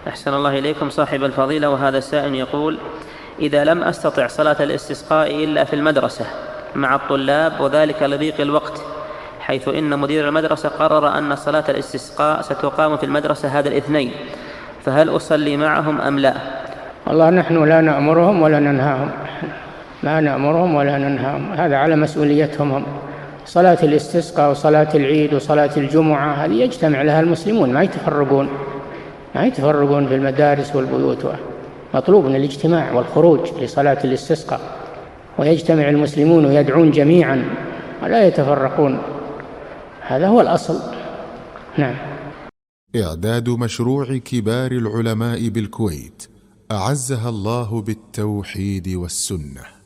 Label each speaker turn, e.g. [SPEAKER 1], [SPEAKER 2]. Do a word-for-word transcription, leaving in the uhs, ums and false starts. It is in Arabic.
[SPEAKER 1] أحسن الله إليكم صاحب الفضيلة. وهذا السائل يقول: إذا لم أستطع صلاة الاستسقاء إلا في المدرسة مع الطلاب وذلك لضيق الوقت، حيث إن مدير المدرسة قرر أن صلاة الاستسقاء ستقام في المدرسة هذا الاثنين، فهل أصلي معهم أم لا؟
[SPEAKER 2] والله نحن لا نأمرهم ولا ننهاهم، لا نأمرهم ولا ننهاهم، هذا على مسؤوليتهم هم. صلاة الاستسقاء وصلاة العيد وصلاة الجمعة هذه يجتمع لها المسلمون، ما يتفرقون ما يتفرقون في المدارس والبيوت. مطلوب من الاجتماع والخروج لصلاة الاستسقاء، ويجتمع المسلمون ويدعون جميعا ولا يتفرقون، هذا هو الأصل. نعم.
[SPEAKER 3] إعداد مشروع كبار العلماء بالكويت أعزها الله بالتوحيد والسنة.